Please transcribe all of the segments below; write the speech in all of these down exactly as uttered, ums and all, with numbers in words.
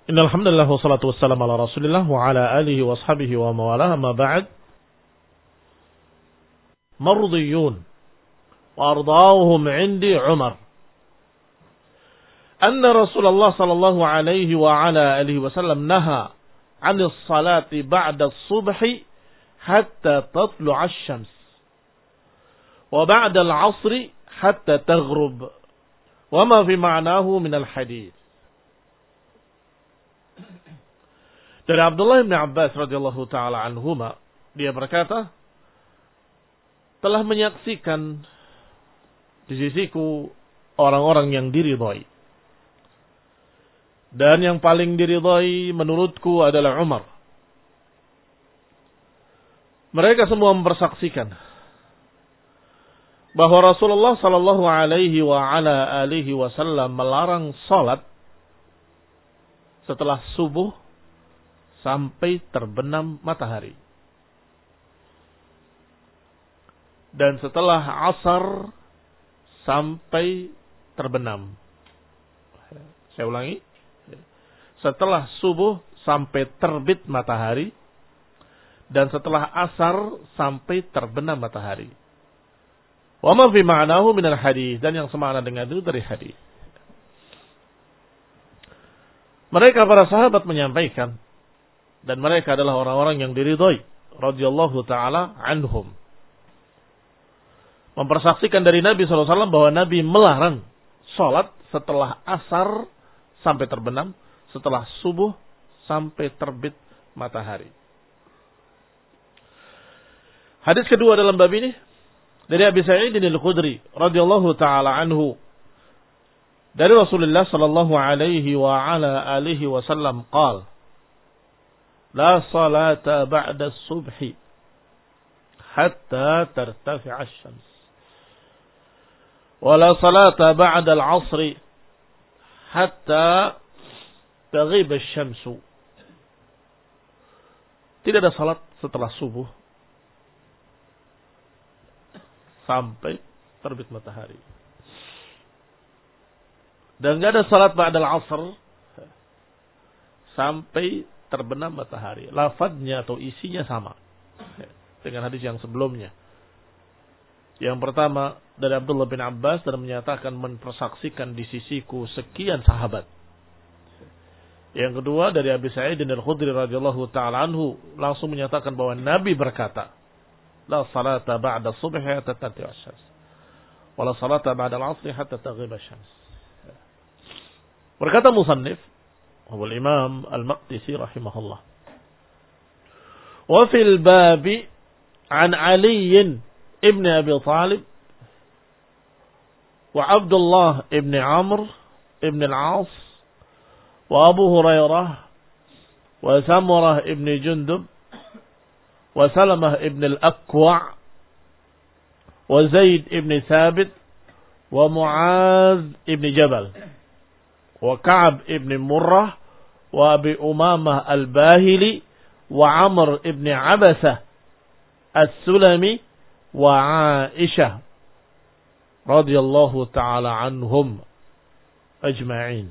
Innal hamdalillah wassalatu wassalamu ala Rasulillah wa ala alihi wa ashabihi wa mawalah, amma ba'd. Mardiyun wa ardauhum 'indi Umar. Anna Rasulullah sallallahu alaihi wa ala alihi wasallam naha 'anis salati ba'da as-subhi hatta tatlu'a asy-syams wa ba'da al-'asri hatta taghrub wa ma fi ma'nahu min al-hadits. Dari Abdullah bin Abbas radhiyallahu taala anhuma, dia berkata, telah menyaksikan di sisiku orang-orang yang diridhai. Dan yang paling diridhai menurutku adalah Umar. Mereka semua mempersaksikan bahwa Rasulullah sallallahu alaihi wa ala alihi wasallam melarang salat setelah subuh sampai terbenam matahari. Dan setelah asar sampai terbenam. Saya ulangi. Setelah subuh sampai terbit matahari. Dan setelah asar sampai terbenam matahari. Wa ma fi ma'nahu minal hadis. Dan yang semakna dengan itu dari hadis. Mereka para sahabat menyampaikan, dan mereka adalah orang-orang yang diridhai radhiyallahu taala anhum, mempersaksikan dari Nabi sallallahu alaihi wasallam bahwa Nabi melarang salat setelah asar sampai terbenam, setelah subuh sampai terbit matahari. Hadis kedua dalam bab ini dari Abi Sa'id al-Khudri radhiyallahu taala anhu, dari Rasulullah sallallahu alaihi wa ala alihi wasallam qala: La salata ba'da subhi hatta tartafi'a asy-syams. Wa la salata ba'da al-'asri hatta taghib asy-syamsu. Tidak ada salat setelah subuh sampai terbit matahari. Dan enggak ada salat ba'da al-'asr sampai terbenam matahari. Lafadznya atau isinya sama dengan hadis yang sebelumnya. Yang pertama dari Abdullah bin Abbas dan menyatakan mempersaksikan di sisiku sekian sahabat. Yang kedua dari Abi Sa'id al-Khudri radhiyallahu taala anhu langsung menyatakan bahwa Nabi berkata, La salata ba'da subhi hatta tatlu'a asy-syams. Wa la salata ba'da al-'asri hatta taghib asy-syams. Berkata musannif هو الإمام المقدسي رحمه الله وفي الباب عن علي ابن أبي طالب وعبد الله ابن عمرو ابن العاص وأبو هريرة وسمرة ابن جندب وسلمة ابن الأكوع وزيد ابن ثابت ومعاذ ابن جبل وكعب ابن مرة وأبي أمامة الباهلي وعمر ابن عبسة السلمي وعائشة رضي الله تعالى عنهم أجمعين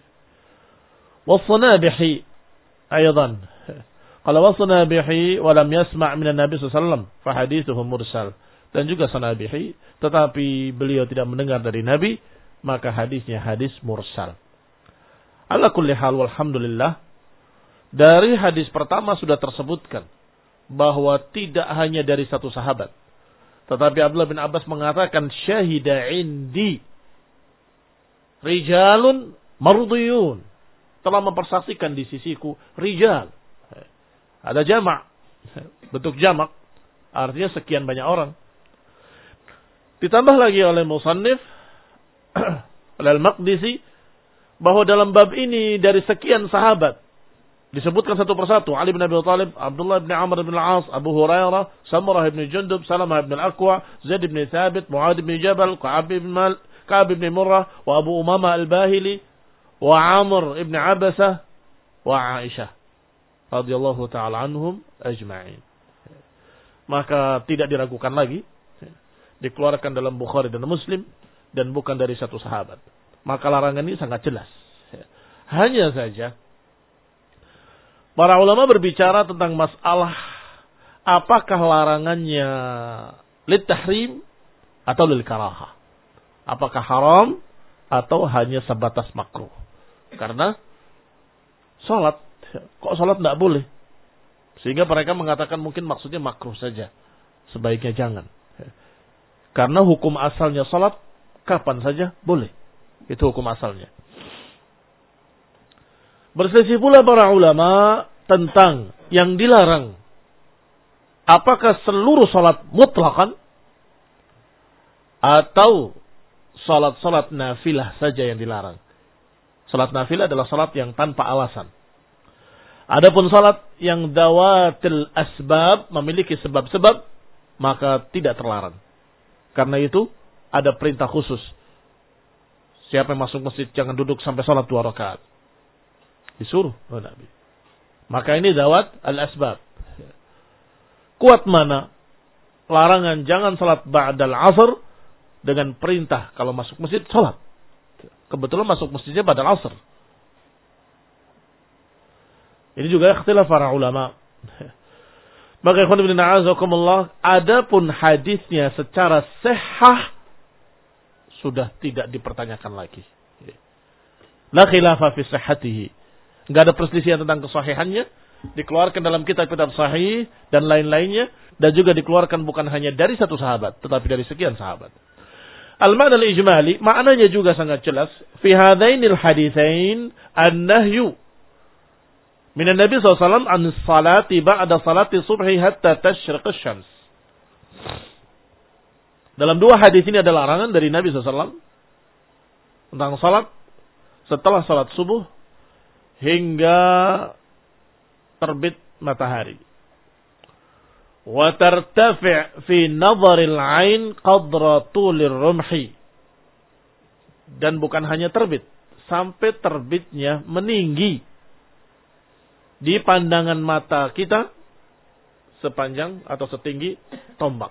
والصنابحي أيضا قال والصنابحي ولم يسمع من النبي صلى الله عليه وسلم فحديثه مرسل. Dan juga Sanabihi, tetapi beliau tidak mendengar dari Nabi, maka hadisnya hadis mursal. Ala kulli hal walhamdulillah, dari hadis pertama sudah tersebutkan bahwa tidak hanya dari satu sahabat, tetapi Abdullah bin Abbas mengatakan syahida indi rijalun mardiyun, telah mempersaksikan di sisiku rijal. Ada jamak, bentuk jamak, artinya sekian banyak orang. Ditambah lagi oleh musannif oleh Al-Maqdisi bahwa dalam bab ini dari sekian sahabat disebutkan satu persatu: Ali bin Abi Thalib, Abdullah bin Amr bin Al-As, Abu Hurairah, Samurah bin Jundub, Salamah bin Al-Aqwa, Zaid bin Thabit, Mu'adh bin Jabal, Ka'ab bin Mal, Ka'ab bin Murrah, wa Abu Umamah Al-Bahili, wa Amr bin Abasah, wa Aisyah radhiyallahu taala anhum ajma'in. Maka tidak diragukan lagi, dikeluarkan dalam Bukhari dan Muslim dan bukan dari satu sahabat. Maka larangan ini sangat jelas. Hanya saja Para ulama berbicara tentang masalah apakah larangannya lit tahrim atau lil karahah. Apakah haram atau hanya sebatas makruh. Karena salat, kok salat tidak boleh? Sehingga mereka mengatakan mungkin maksudnya makruh saja. Sebaiknya jangan. Karena hukum asalnya salat kapan saja boleh. Itu hukum asalnya. Berselisih pula para ulama tentang yang dilarang. Apakah seluruh salat mutlakan atau salat-salat nafilah saja yang dilarang? Salat nafilah adalah salat yang tanpa alasan. Adapun salat yang dawatil asbab, memiliki sebab-sebab, maka tidak terlarang. Karena itu ada perintah khusus. Siapa yang masuk masjid jangan duduk sampai salat dua rakaat. Disuruh oleh Nabi. Maka ini dawat al-asbab. Kuat mana larangan jangan salat ba'dal asr dengan perintah kalau masuk masjid salat. Kebetulan masuk masjidnya pada asr. Ini juga ikhtilaf para ulama. Maka ikhwan ibn a'azakumullah, adapun hadisnya secara sahih sudah tidak dipertanyakan lagi. La khilafa fi sihhatihi. Enggak ada perselisihan tentang kesahihannya, dikeluarkan dalam kitab-kitab sahih dan lain-lainnya, dan juga dikeluarkan bukan hanya dari satu sahabat, tetapi dari sekian sahabat. Al-ma'na al-ijmali, maknanya juga sangat jelas. Fi hadainil haditsain an-nahyu min an-nabi sallallahu alaihi wasallam an salati ba'da salati subhi hatta tashriq asy-syams. Dalam dua hadis ini ada larangan dari Nabi sallallahu alaihi wasallam tentang salat setelah salat subuh hingga terbit matahari. Wa tartafi' fi nadharil 'ain qadra tulir rumhi. Dan bukan hanya terbit, sampai terbitnya meninggi di pandangan mata kita sepanjang atau setinggi tombak.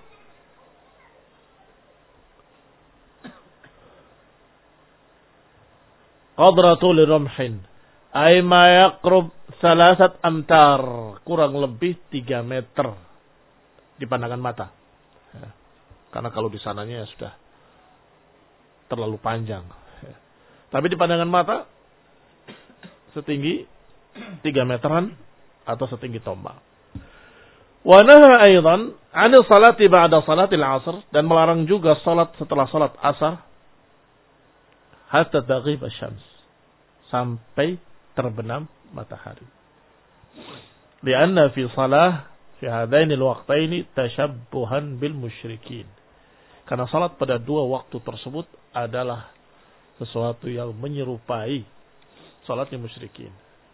Qadra tulir rumhin. Ay ma yaqrub salasat amtar, kurang lebih tiga meter di pandangan mata. Ya. Karena kalau di sananya sudah terlalu panjang. Ya. Tapi di pandangan mata setinggi tiga meteran atau setinggi tombak. Wa naha aidan 'anil salati ba'da salatil 'asr, dan melarang juga salat setelah salat asar hatta taghib asy-syams, sampai terbenam matahari. Lianna fi salah fi hadainil waqtaini tashabbuhan bil musyrikin. Karena salat pada dua waktu tersebut adalah sesuatu yang menyerupai salatnya musyrikin.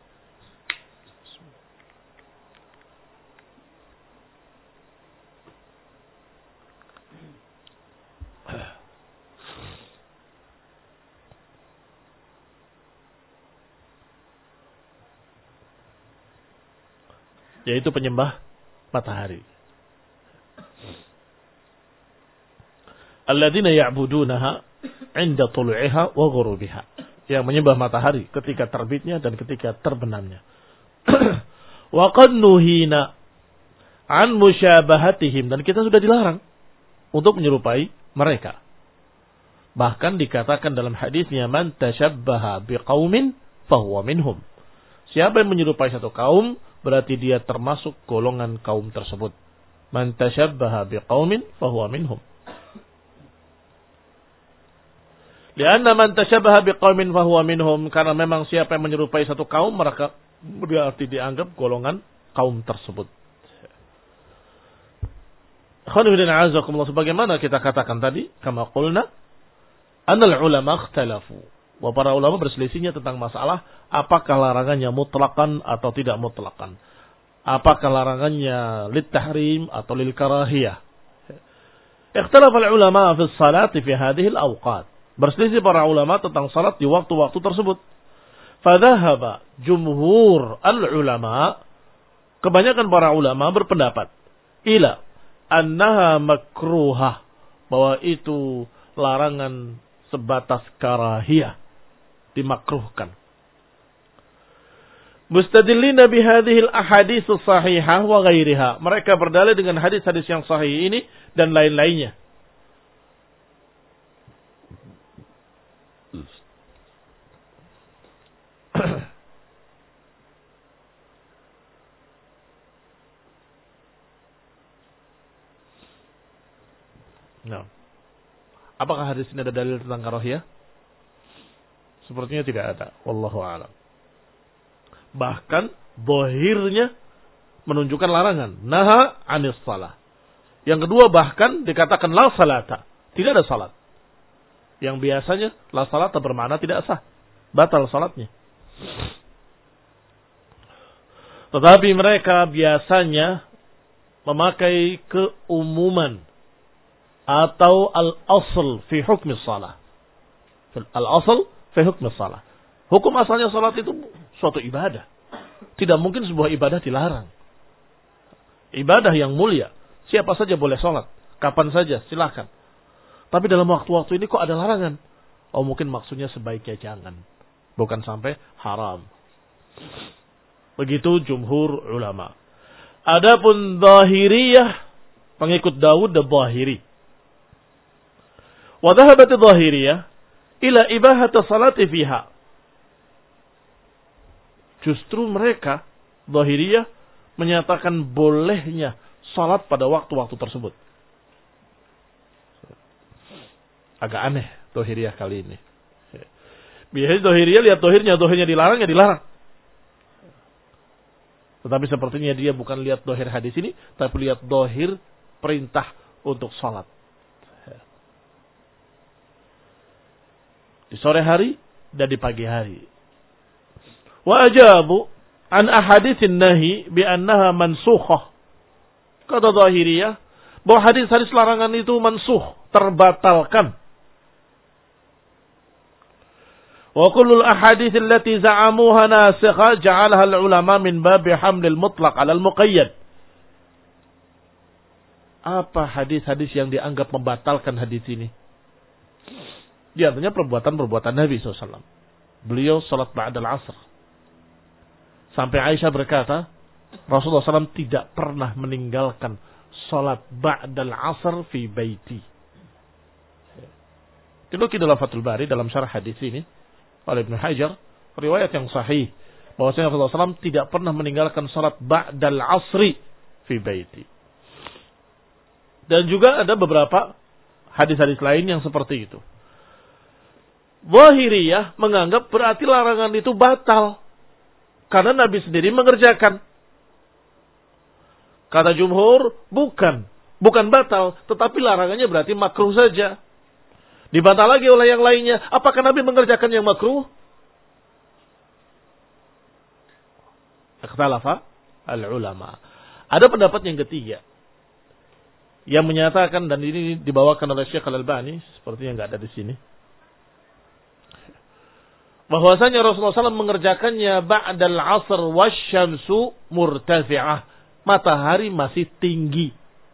Yaitu penyembah matahari. Alladzina ya'budunaha 'inda tulu'iha wa ghurubiha. Yang menyembah matahari ketika terbitnya dan ketika terbenamnya. Wa qad nuhina 'an musyabahatihim, dan kita sudah dilarang untuk menyerupai mereka. Bahkan dikatakan dalam hadisnya, man tashabbaha biqaumin fahuwa minhum. Siapa yang menyerupai satu kaum, berarti dia termasuk golongan kaum tersebut. Man tashabbaha biqaumin fahuwa minhum. Lianna man tashabbaha biqaumin fahuwa minhum, karena memang siapa yang menyerupai satu kaum, mereka berarti dianggap golongan kaum tersebut. Khonifidina azakumullah, sebagaimana kita katakan tadi, kama qulna, anal ulama ikhtalafu. Bahwa para ulama berselisihnya tentang masalah apakah larangannya mutlakan atau tidak mutlakan. Apakah larangannya lit tahrim atau lil karahiyah. Ikhtalafa al-ulama fi salati fi hadhihi al-awqat. Berselisih para ulama tentang salat di waktu-waktu tersebut. Fadhahaba jumhur al-ulama, kebanyakan para ulama berpendapat ila annaha makruhah, bahwa itu larangan sebatas karahiyah, dimakruhkan. Mustadillina bihadhil ahadits sahihah wa ghairiha. Mereka berdalil dengan hadis-hadis yang sahih ini dan lain-lainnya. Nah. Apakah hadis ini ada dalil tentang karahiah? Sepertinya tidak ada. Wallahu a'lam. Bahkan zahirnya menunjukkan larangan. Naha anis salah. Yang kedua bahkan dikatakan la salata. Tidak ada salat. Yang biasanya la salata bermakna tidak sah. Batal salatnya. Tetapi mereka biasanya memakai keumuman atau al-asl fi hukmi salah. Al-asl fi hukmi salah. Hukum asalnya salat itu suatu ibadah. Tidak mungkin sebuah ibadah dilarang. Ibadah yang mulia. Siapa saja boleh salat. Kapan saja, silakan. Tapi dalam waktu-waktu ini kok ada larangan? Oh mungkin maksudnya sebaiknya jangan. Bukan sampai haram. Begitu jumhur ulama. Adapun Zahiriyah, pengikut Dawud dan Zahiri. Wa dhahabat Zahiriyah ila ibahati salati fiha. Justru mereka, Zahiriyah, menyatakan bolehnya salat pada waktu-waktu tersebut. Agak aneh Zahiriyah kali ini. Biasanya Zahiriyah lihat Zahirnya, Zahirnya dilarang, ya dilarang. Tetapi sepertinya dia bukan lihat Zahir hadis ini, tapi lihat Zahir perintah untuk salat. Di sore hari dan di pagi hari. Wa ajabu an ahaditsin nahi bi annaha mansukhah. Kata Zahiriyah bahwa hadis-hadis larangan itu mansukh, terbatalkan. Wa kullul ahadits allati za'amuha nasikha ja'alaha al-ulama min babi hamlil mutlaq 'ala al-muqayyad. Apa hadis-hadis yang dianggap membatalkan hadis ini? Di antaranya perbuatan-perbuatan Nabi shallallahu alaihi wasallam. Beliau salat ba'dal asr. Sampai Aisyah berkata, Rasulullah shallallahu alaihi wasallam tidak pernah meninggalkan salat ba'dal asr fi baiti. Dinukil dalam Fathul Bari dalam syarah hadis ini oleh Ibnu Hajar, riwayat yang sahih bahwasanya Rasulullah shallallahu alaihi wasallam tidak pernah meninggalkan salat ba'dal asri fi baiti. Dan juga ada beberapa hadis-hadis lain yang seperti itu. Zahiriyah menganggap berarti larangan itu batal karena Nabi sendiri mengerjakan. Kata jumhur, bukan. Bukan batal, tetapi larangannya berarti makruh saja. Dibantah lagi oleh yang lainnya. Apakah Nabi mengerjakan yang makruh? Ikhtalafa al-ulama. Ada pendapat yang ketiga. Yang menyatakan, dan ini dibawakan oleh Syekh Al-Albani. Sepertinya nggak ada di sini. Bahwasanya Rasulullah shallallahu alaihi wasallam mengerjakannya ba'dal asr wasyamsu murtafi'ah. Matahari masih tinggi.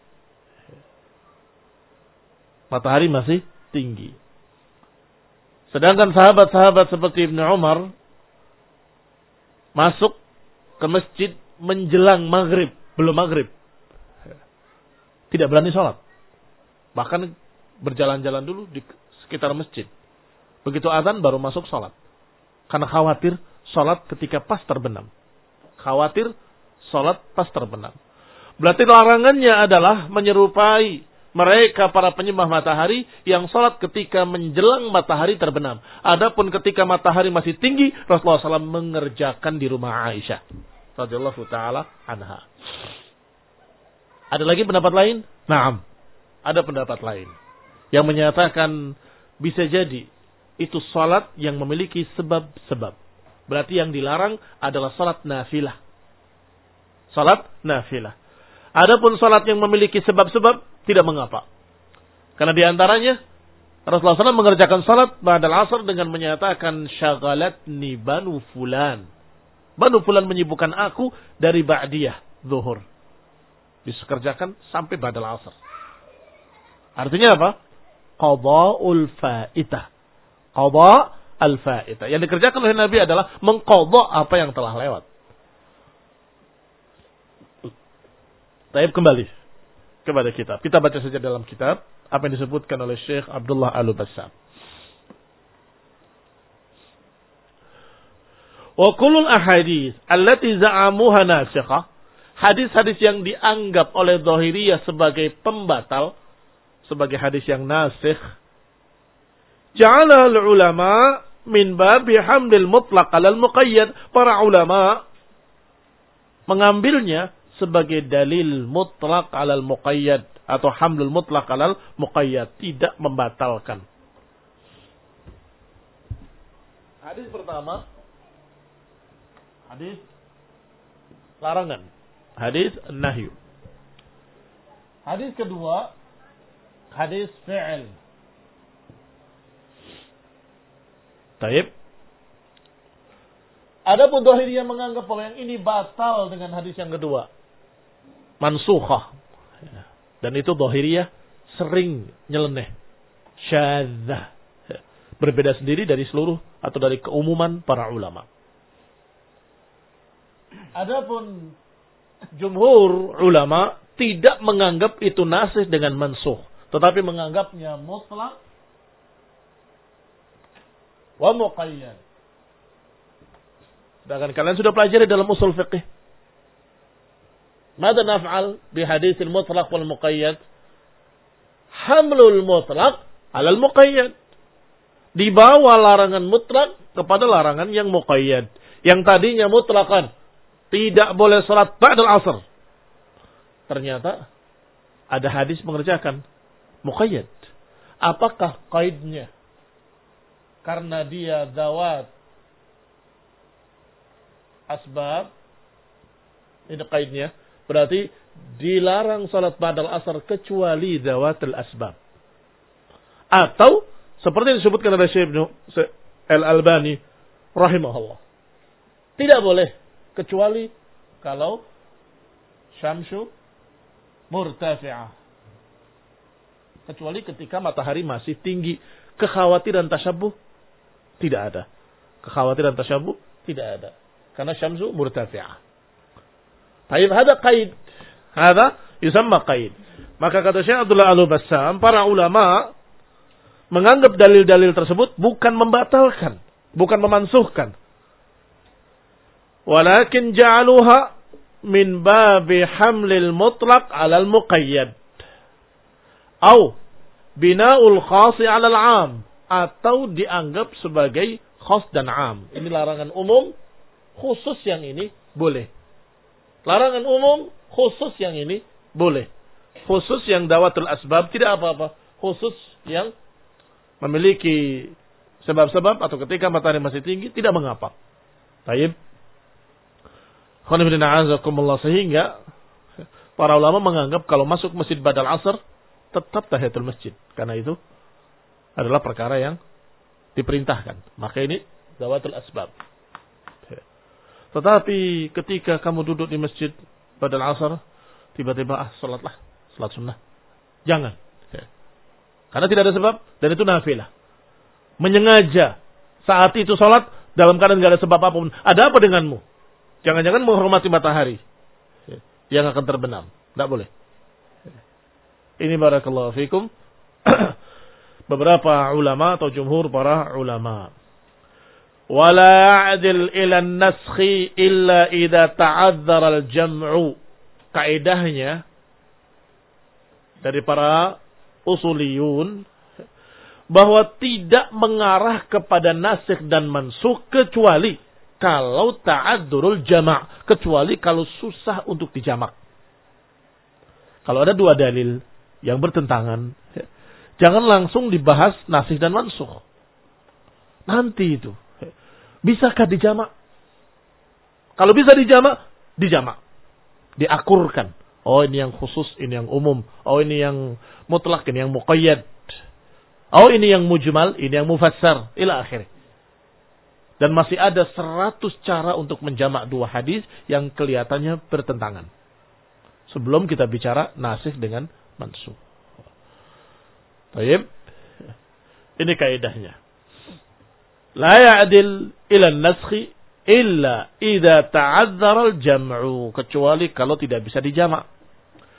Matahari masih tinggi. Sedangkan sahabat-sahabat seperti Ibnu Umar masuk ke masjid menjelang maghrib, belum maghrib. Tidak berani sholat. Bahkan berjalan-jalan dulu di sekitar masjid. Begitu azan baru masuk sholat. Karena khawatir sholat ketika pas terbenam. Khawatir sholat pas terbenam. Berarti larangannya adalah menyerupai mereka para penyembah matahari yang sholat ketika menjelang matahari terbenam. Adapun ketika matahari masih tinggi, Rasulullah shallallahu alaihi wasallam mengerjakan di rumah Aisyah radhiyallahu taala anha. Ada lagi pendapat lain? Naam. Ada pendapat lain yang menyatakan bisa jadi itu salat yang memiliki sebab-sebab. Berarti yang dilarang adalah salat nafilah. Salat nafilah. Adapun salat yang memiliki sebab-sebab tidak mengapa. Karena di antaranya Rasulullah shallallahu alaihi wasallam mengerjakan salat ba'dal asr dengan menyatakan syaghalatni banu fulan. Banu fulan menyibukkan aku dari ba'diyah zuhur. Dikerjakan sampai ba'dal asr. Artinya apa? Qada'ul fa'itah. Qada' al-fa'itah. Yang dikerjakan oleh Nabi adalah mengqadha apa yang telah lewat. Taib kembali kepada kitab. Kita baca saja dalam kitab apa yang disebutkan oleh Syekh Abdullah Al-Bassam. Wa kullul ahadits allati za'amuha nasikhah, hadis-hadis yang dianggap oleh Dhahiriyah sebagai pembatal, sebagai hadis yang nasikh, ja'ala al-ulama min babi hamlil mutlaq 'ala al-muqayyad. Para ulama mengambilnya sebagai dalil mutlaq 'ala al-muqayyad atau hamlul mutlaq 'ala al-muqayyad, tidak membatalkan. Hadis pertama, hadis larangan, hadis nahyu. Hadis kedua, hadis fi'il. Taib. Adapun Dhahiriyah menganggap bahwa yang ini batal dengan hadis yang kedua, mansukhah. Dan itu Dhahiriyah sering nyeleneh, syadzah, berbeda sendiri dari seluruh atau dari keumuman para ulama. Adapun jumhur ulama tidak menganggap itu nasikh dengan mansukh, tetapi menganggapnya mutlaq wa muqayyad. Sedangkan kalian sudah pelajari dalam usul fiqh. Mada naf'al bi haditsil mutlaq wal muqayyad? Hamlul mutlaq 'ala al muqayyad. Dibawa larangan mutlak kepada larangan yang muqayyad. Yang tadinya mutlaqan, tidak boleh salat ba'dal asr. Ternyata ada hadis mengerjakan muqayyad. Apakah qaidnya? Karena dia zawat asbab, ini qaidnya, berarti dilarang salat ba'dal asr kecuali zawatul asbab. Atau seperti yang disebutkan oleh Syekh Al-Albani rahimahullah, tidak boleh kecuali kalau syamsu murtafi'ah, kecuali ketika matahari masih tinggi. Kekhawatiran tasyabuh tidak ada. Kekhawatiran tasyabuh tidak ada. Karena syamsu murtafi'ah. Taib, hada qaid. Hada yusamma qaid. Maka kata Syekh Abdullah Al-Bassam, para ulama menganggap dalil-dalil tersebut bukan membatalkan, bukan memansuhkan. Walakin ja'aluha min babi hamlil mutlaq 'ala al-muqayyad. Au bina'ul khasi 'ala al-'am, atau dianggap sebagai khas dan 'am. Ini larangan umum, khusus yang ini boleh. Larangan umum, khusus yang ini boleh. Khusus yang dawatul asbab tidak apa-apa. Khusus yang memiliki sebab-sebab atau ketika matahari masih tinggi tidak mengapa. Taib. Sehingga para ulama menganggap kalau masuk masjid badal asr tetap tahiyatul masjid, karena itu adalah perkara yang diperintahkan. Maka ini zawatul asbab. Tetapi ketika kamu duduk di masjid badal asr, tiba-tiba ah salatlah, salat sunnah, jangan. Karena tidak ada sebab, dan itu nafilah. Menyengaja saat itu salat dalam keadaan tidak ada sebab apapun. Ada apa denganmu? Jangan-jangan menghormati matahari yang akan terbenam. Tidak boleh. Ini barakallahu fikum beberapa ulama atau jumhur para ulama. Wala ya'dil ila an-naskhi illa idza ta'adzara al-jam'u. Kaidahnya dari para usuliyun bahwa tidak mengarah kepada nasikh dan mansukh kecuali kalau ta'adzurul jama', kecuali kalau susah untuk dijamak. Kalau ada dua dalil yang bertentangan, jangan langsung dibahas nasikh dan mansukh. Nanti itu bisakah dijamak? Kalau bisa dijamak, dijamak, diakurkan. Oh ini yang khusus, ini yang umum. Oh ini yang mutlak, ini yang muqayyad. Oh ini yang mujmal, ini yang mufassar. Ila akhir. Dan masih ada seratus cara untuk menjamak dua hadis yang kelihatannya bertentangan. Sebelum kita bicara nasikh dengan mansukh. Baik. Ini kaidahnya. La ya'dil ila an-naskhi illa idza ta'azzara al-jam'u, kecuali kalau tidak bisa dijamak.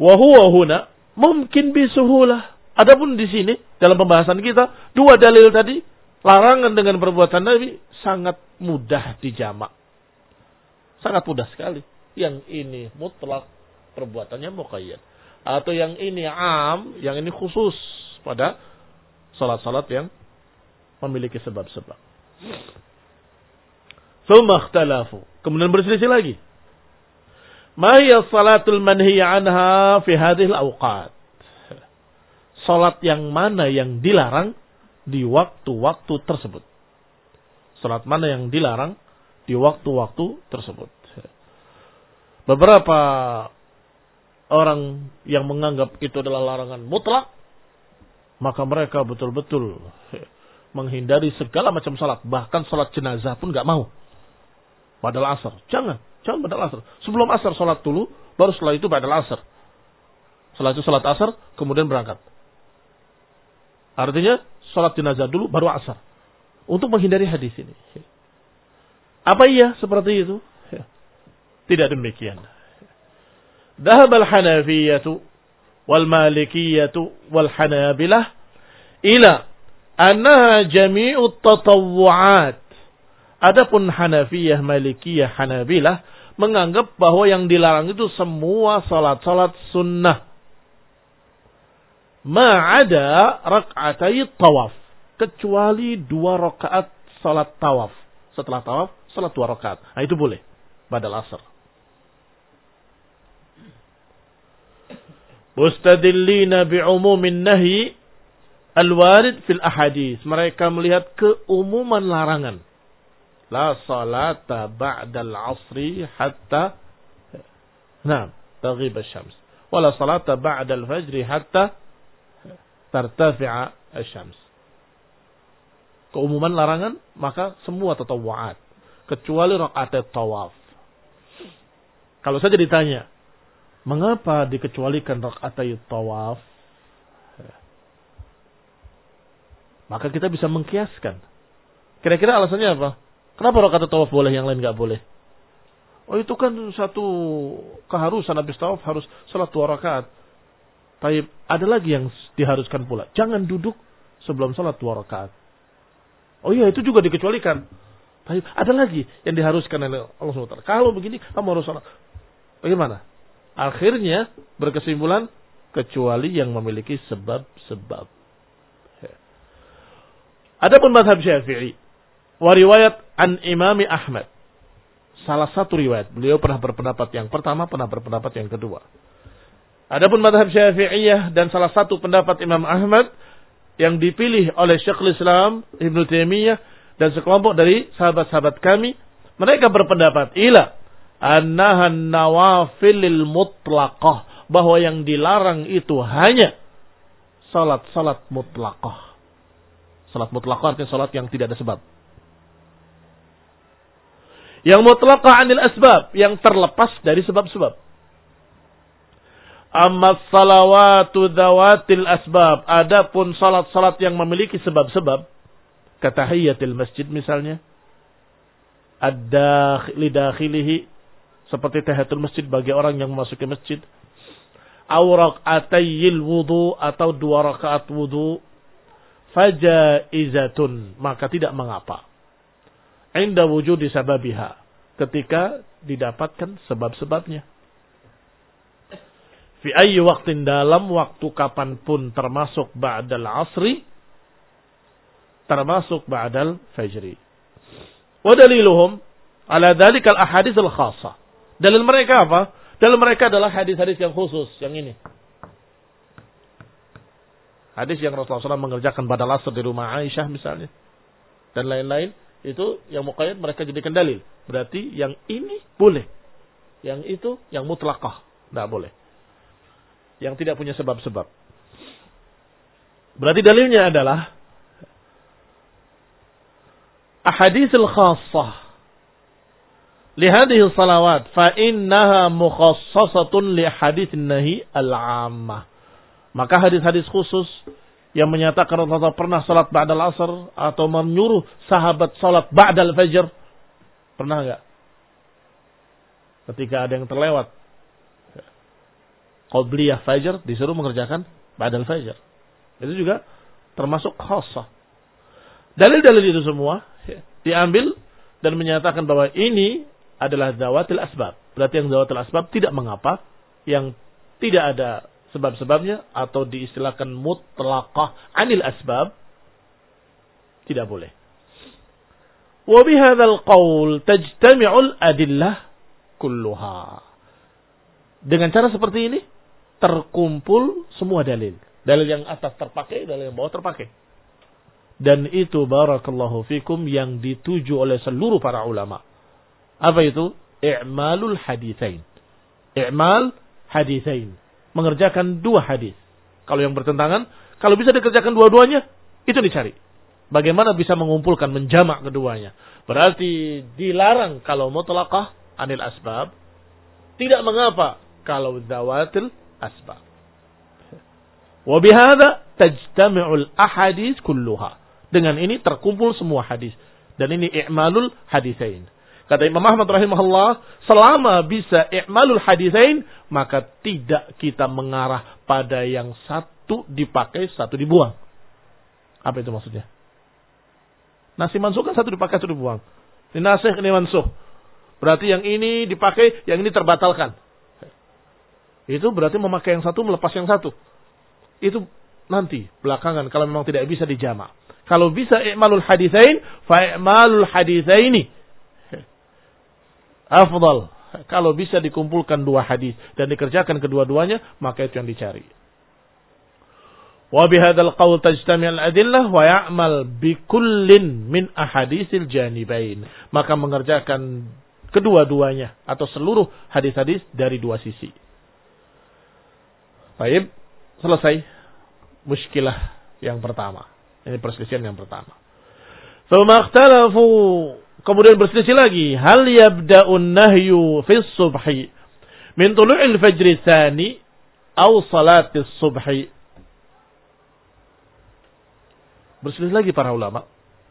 Wa huwa huna mungkin bisuhulah. Adapun di sini dalam pembahasan kita dua dalil tadi larangan dengan perbuatan Nabi sangat mudah dijamak. Sangat mudah sekali. Yang ini mutlak perbuatannya muqayyad. Atau yang ini am, yang ini khusus pada salat-salat yang memiliki sebab-sebab. Tsumma ikhtalafu. Kemudian berselisih lagi. Ma hiya salatul manhiya anha fi hadhihi al-awqat? Salat yang mana yang dilarang di waktu-waktu tersebut? Salat mana yang dilarang di waktu-waktu tersebut? Beberapa orang yang menganggap itu adalah larangan mutlak, maka mereka betul-betul menghindari segala macam salat. Bahkan salat jenazah pun gak mau. Badal asar. Jangan. Jangan badal asar. Sebelum asar salat dulu, baru setelah itu badal asar. Setelah itu salat asar, kemudian berangkat. Artinya, salat jenazah dulu, baru asar. Untuk menghindari hadis ini. Apa iya seperti itu? Tidak demikian. ذهب الحنفية والمالكية والحنابلة إلى أنها جميع التطوعات. Adapun Hanafiyah, Malikiyah, Hanabilah menganggap bahwa yang dilarang itu semua salat-salat sunnah. Ma'ada rak'atai tawaf. Kecuali dua rakaat salat tawaf. Setelah tawaf, salat dua rakaat. Nah itu boleh. Badal asar. Mustadillina bi'umumin nahi al-warid fil ahadis. Mereka melihat keumuman larangan. La salata ba'dal asri hatta Naam, taghib asy-syams. Wala salata ba'dal fajri hatta tartafi'a asy-syams. Keumuman larangan, maka semua tatawu'at kecuali rakaat tawaf. Kalau saja ditanya, mengapa dikecualikan rakaat tawaf? Maka kita bisa mengkiaskan. Kira-kira alasannya apa? Kenapa rakaat tawaf boleh, yang lain enggak boleh? Oh itu kan satu keharusan habis tawaf harus salat dua rakaat. Tapi ada lagi yang diharuskan pula. Jangan duduk sebelum salat dua rakaat. Oh iya itu juga dikecualikan. Tapi ada lagi yang diharuskan oleh Allah subhanahu wa taala. Kalau begini kamu harus salat. Bagaimana? Akhirnya berkesimpulan kecuali yang memiliki sebab-sebab. Adapun mazhab Syafi'i wa riwayat an Imam Ahmad. Salah satu riwayat, beliau pernah berpendapat yang pertama, pernah berpendapat yang kedua. Adapun mazhab Syafi'iyah dan salah satu pendapat Imam Ahmad yang dipilih oleh Syekhul Islam Ibnu Taimiyah dan sekelompok dari sahabat-sahabat kami, mereka berpendapat ila annahan nawafilil mutlaqah, bahwa yang dilarang itu hanya salat-salat mutlaqah. Salat mutlaqah artinya salat yang tidak ada sebab. Yang mutlaqah anil asbab, yang terlepas dari sebab-sebab. Amma salawatu dzawatil asbab, adapun salat-salat yang memiliki sebab-sebab, katahiyatil masjid misalnya, ad-dakhili dakhilihi, seperti tahiyatul masjid bagi orang yang memasuki masjid, aw rak'atayil wudu, atau dua rakaat wudu, fajaizatun, maka tidak mengapa. Inda wujudi sababiha, ketika didapatkan sebab-sebabnya. Fi ayyi waqtin, dalam waktu kapanpun, termasuk ba'dal asri, termasuk ba'dal fajri. Wa daliluhum ala dzalika al-ahadits al-khassah. Dalil mereka apa? Dalil mereka adalah hadis-hadis yang khusus, yang ini. Hadis yang Rasulullah shallallahu alaihi wasallam mengerjakan badal asr di rumah Aisyah misalnya. Dan lain-lain, itu yang muqayyad mereka jadikan dalil. Berarti yang ini boleh. Yang itu yang mutlaqah, tidak boleh. Yang tidak punya sebab-sebab. Berarti dalilnya adalah ahaditsul khassah li hadhihi salawat fa innaha mukhassasatun li haditsin nahi al-'ammah. Maka hadis-hadis khusus yang menyatakan Rasulullah pernah salat ba'dal asr atau menyuruh sahabat salat ba'dal fajr, pernah enggak? Ketika ada yang terlewat qabliyah fajar disuruh mengerjakan ba'dal fajar. Itu juga termasuk khassah. Dalil-dalil itu semua diambil dan menyatakan bahwa ini adalah zawatil asbab. Berarti yang zawatil asbab tidak mengapa, yang tidak ada sebab-sebabnya atau diistilahkan mutlaqah anil asbab tidak boleh. Wa bihadzal qaul tajtami'ul adillah kulluha. Dengan cara seperti ini terkumpul semua dalil. Dalil yang atas terpakai, dalil yang bawah terpakai. Dan itu barakallahu fikum yang dituju oleh seluruh para ulama. Apa itu? I'malul haditsain. I'mal haditsain. Mengerjakan dua hadis. Kalau yang bertentangan, kalau bisa dikerjakan dua-duanya, itu dicari. Bagaimana bisa mengumpulkan, menjamak keduanya. Berarti dilarang kalau mutlaqah anil asbab. Tidak mengapa kalau zawatil asbab. Wa bihadza tajtami'ul ahadits kulluha. Dengan ini terkumpul semua hadis. Dan ini i'malul haditsain. Kata Imam Ahmad rahimahullah, selama bisa i'malul haditsain, maka tidak kita mengarah pada yang satu dipakai, satu dibuang. Apa itu maksudnya? Nasi mansuh kan satu dipakai, satu dibuang. Ini nasih, ini mansuh. Berarti yang ini dipakai, yang ini terbatalkan. Itu berarti memakai yang satu, melepas yang satu. Itu nanti, belakangan, kalau memang tidak bisa dijamak. Kalau bisa i'malul haditsain, fa'i'malul haditsaini afdal. Kalau bisa dikumpulkan dua hadis dan dikerjakan kedua-duanya, maka itu yang dicari. Wa bihadzal qaul tajtami'ul adillah wa ya'mal bi kullin min ahaditsil janibain. Maka mengerjakan kedua-duanya atau seluruh hadis-hadis dari dua sisi. Baik, selesai muskilah yang pertama. Ini perselisihan yang pertama. Tsumma ikhtalafu, kemudian berselisih lagi, hal yabda'un nahyu fi subhi min tulu'il fajri tsani aw salatis subhi. Berselisih lagi para ulama.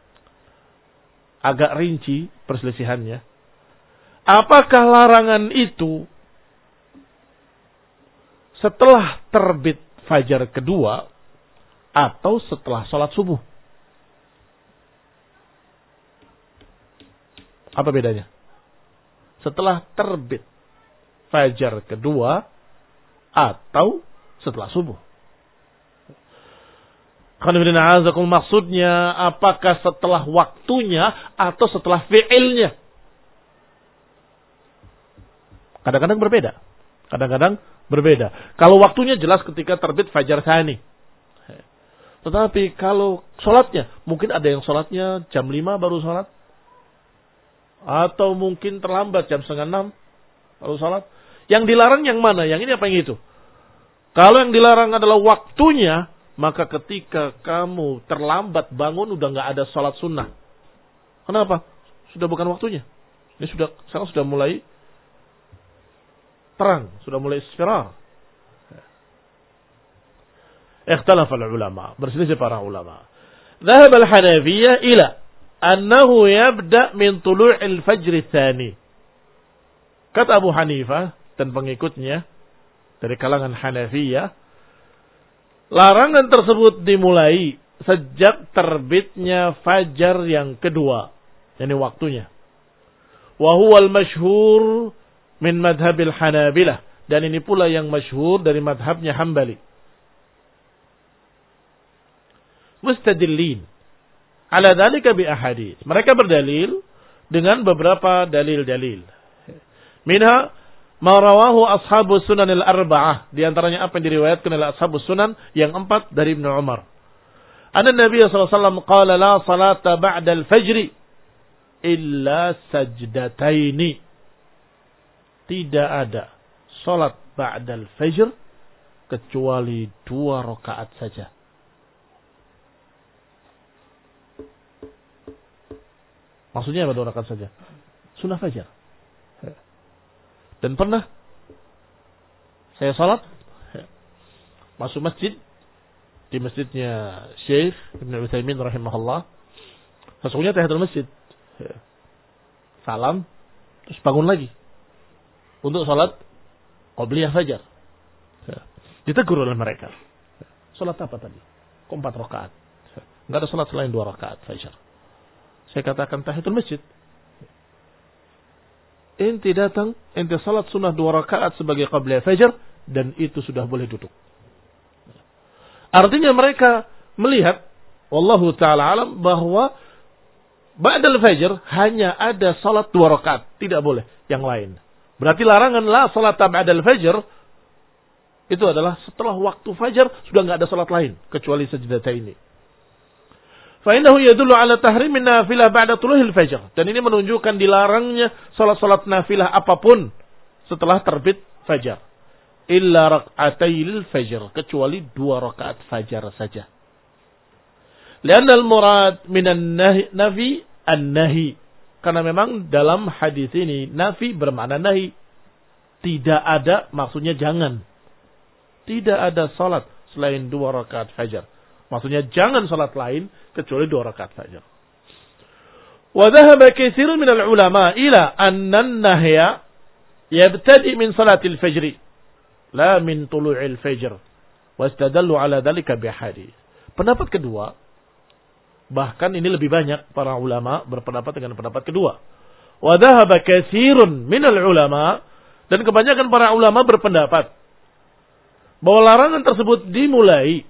Agak rinci perselisihannya. Apakah larangan itu setelah terbit fajar kedua atau setelah sholat subuh? Apa bedanya? Setelah terbit fajar kedua atau setelah subuh? Maksudnya apakah setelah waktunya atau setelah fi'ilnya? Kadang-kadang berbeda. Kadang-kadang berbeda. Kalau waktunya jelas ketika terbit fajar tsani. Tetapi kalau sholatnya, mungkin ada yang sholatnya jam lima baru sholat. Atau mungkin terlambat jam setengah enam baru sholat. Yang dilarang yang mana? Yang ini apa yang itu? Kalau yang dilarang adalah waktunya, maka ketika kamu terlambat bangun udah nggak ada sholat sunnah. Kenapa? Sudah bukan waktunya. Ini sudah, sekarang sudah mulai terang, sudah mulai isfirar. Ikhtalafa ulama, berselisih para ulama. Dhahab al-Hanafiyah ila annahu yabda min tulu'il fajr tsani. Kata Abu Hanifah dan pengikutnya dari kalangan Hanafiyah, larangan tersebut dimulai sejak terbitnya fajar yang kedua, yakni waktunya. Wa huwa al-masyhur min madhabil Hanabilah, dan ini pula yang masyhur dari madhabnya Hambali. Mustadillin ala dzalika bi ahadits. Mereka berdalil dengan beberapa dalil-dalil. Minha ma rawahu ashabus sunan al-arba'ah, di antaranya apa yang diriwayatkan oleh ashabus sunan yang empat dari Ibnu Umar. Anna Nabi sallallahu alaihi wasallam qala la salata ba'da al-fajr illa sajdataini. Tidak ada salat ba'da al-fajr kecuali dua rakaat saja. Maksudnya apa dua rakaat saja? Sunnah fajar. Dan pernah saya salat masuk masjid, di masjidnya Syekh Ibnu Utsaimin rahimahullah. Sesungguhnya tahiyatul masjid. Salam, terus bangun lagi untuk salat qabliyah fajar. Ditegur oleh mereka. Salat apa tadi? Kok empat rakaat? Enggak ada salat selain dua rakaat fajar. Saya katakan tahiyatul masjid. Ente datang, ente salat sunnah dua rakaat sebagai qabla fajar, dan itu sudah boleh duduk. Artinya mereka melihat, wallahu ta'ala alam, bahwa ba'dal fajar hanya ada salat dua rakaat, tidak boleh yang lain. Berarti larangan la salat ba'dal fajar itu adalah setelah waktu fajar sudah enggak ada salat lain kecuali sajdataini. Fa innahu yadullu ala tahrimin nafilah ba'da tuluhil fajar. Dan ini menunjukkan dilarangnya salat-salat nafilah apapun setelah terbit fajar. Illa rak'atail fajr, kecuali dua rakaat fajar saja. Lianna al-murad minan nafi an-nahi. Karena memang dalam hadis ini nafi bermakna nahi. Tidak ada, maksudnya jangan. Tidak ada salat selain dua rakaat fajar. Maksudnya jangan salat lain kecuali dua rakaat fajar. Wa dhahaba katsirun minal ulama ila anna an-nahya yabtadi min salatil fajri. La min tulu'il fajr. Wastadallu ala dhalika bihadits. Pendapat kedua, bahkan ini lebih banyak para ulama berpendapat dengan pendapat kedua. Wa dhahaba katsirun minal ulama, dan kebanyakan para ulama berpendapat bahwa larangan tersebut dimulai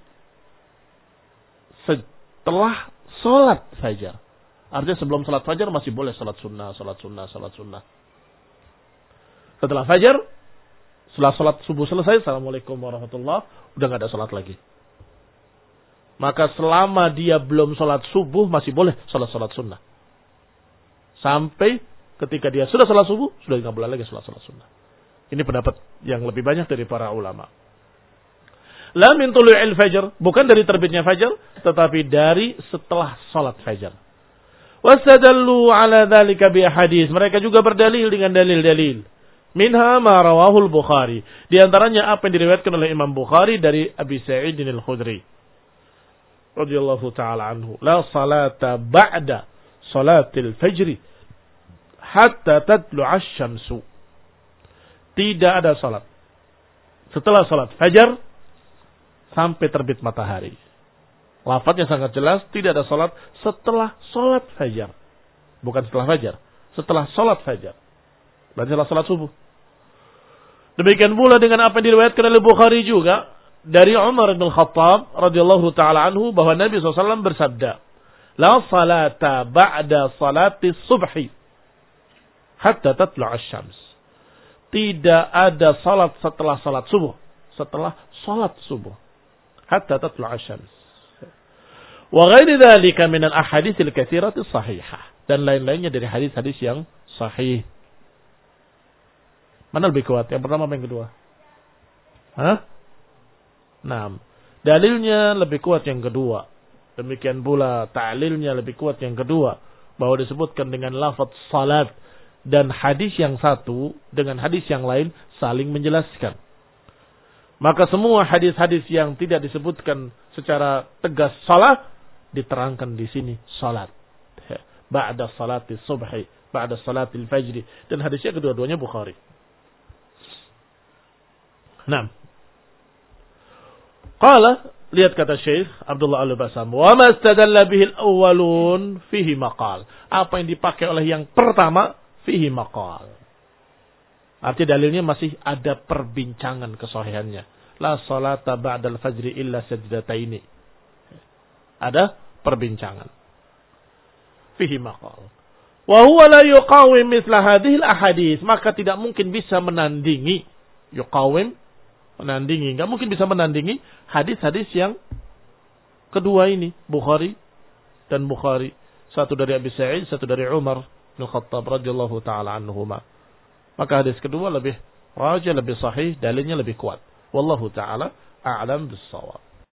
setelah salat fajar. Artinya sebelum salat fajar masih boleh salat sunnah, salat sunnah, salat sunnah. Setelah fajar, setelah salat subuh selesai, assalamualaikum warahmatullah, udah nggak ada salat lagi. Maka selama dia belum salat subuh masih boleh salat salat sunnah. Sampai ketika dia sudah salat subuh sudah nggak boleh lagi salat salat sunnah. Ini pendapat yang lebih banyak dari para ulama. La min tulu'il fajr, bukan dari terbitnya fajar, tetapi dari setelah salat fajar. Wastadallu ala dzalika bi hadis. Mereka juga berdalil dengan dalil-dalil. Minha ma rawahul Bukhari. Di antaranya apa yang diriwayatkan oleh Imam Bukhari dari Abi Sa'id al-Khudri radhiyallahu ta'ala anhu. La salata ba'da salatil fajr hatta tatlu'a asy-syamsu. Tidak ada salat setelah salat fajar sampai terbit matahari. Lafadznya sangat jelas, tidak ada salat setelah salat fajar. Bukan setelah fajar, setelah salat fajar. Berarti setelah salat subuh. Demikian pula dengan apa yang diriwayatkan oleh Bukhari juga dari Umar bin Khattab radhiyallahu taala anhu bahwa Nabi shallallahu alaihi wasallam bersabda, "La salata ba'da salati subhi hatta tatlu'a asy-syams." Tidak ada salat setelah salat subuh, setelah salat subuh hatta tatlu'a asy-syams. Wa ghairi dzalika min al-ahadits al-katsirah as-sahihah, dan lain-lainnya dari hadis-hadis yang sahih. Mana lebih kuat? Yang pertama apa yang kedua? Hah? Nah, dalilnya lebih kuat yang kedua. Demikian pula ta'lilnya lebih kuat yang kedua. Bahwa disebutkan dengan lafaz salat. Dan hadis yang satu dengan hadis yang lain saling menjelaskan. Maka semua hadis-hadis yang tidak disebutkan secara tegas salat, diterangkan di sini salat. Ba'da salatis subhi, ba'da salatil fajri. Dan hadisnya kedua-duanya Bukhari. Nah, qala, lihat kata Syekh Abdullah Al-Basam, wa ma istadalla bihi al-awwalun fihi maqal. Apa yang dipakai oleh yang pertama fihi maqal. Artinya dalilnya masih ada perbincangan kesahihannya. La salata ba'dal fajri illa sajdataini. Ada perbincangan. Fihi maqal. Wa huwa la yuqawim mithla hadhihi al-ahadits, maka tidak mungkin bisa menandingi yuqawim, menandingi, enggak mungkin bisa menandingi hadis-hadis yang kedua ini, Bukhari dan Bukhari, satu dari Abi Sa'id, satu dari Umar bin Khattab radhiyallahu taala anhuma. Maka hadis kedua lebih rajih, lebih sahih, dalilnya lebih kuat. Wallahu taala a'lam bis-shawab.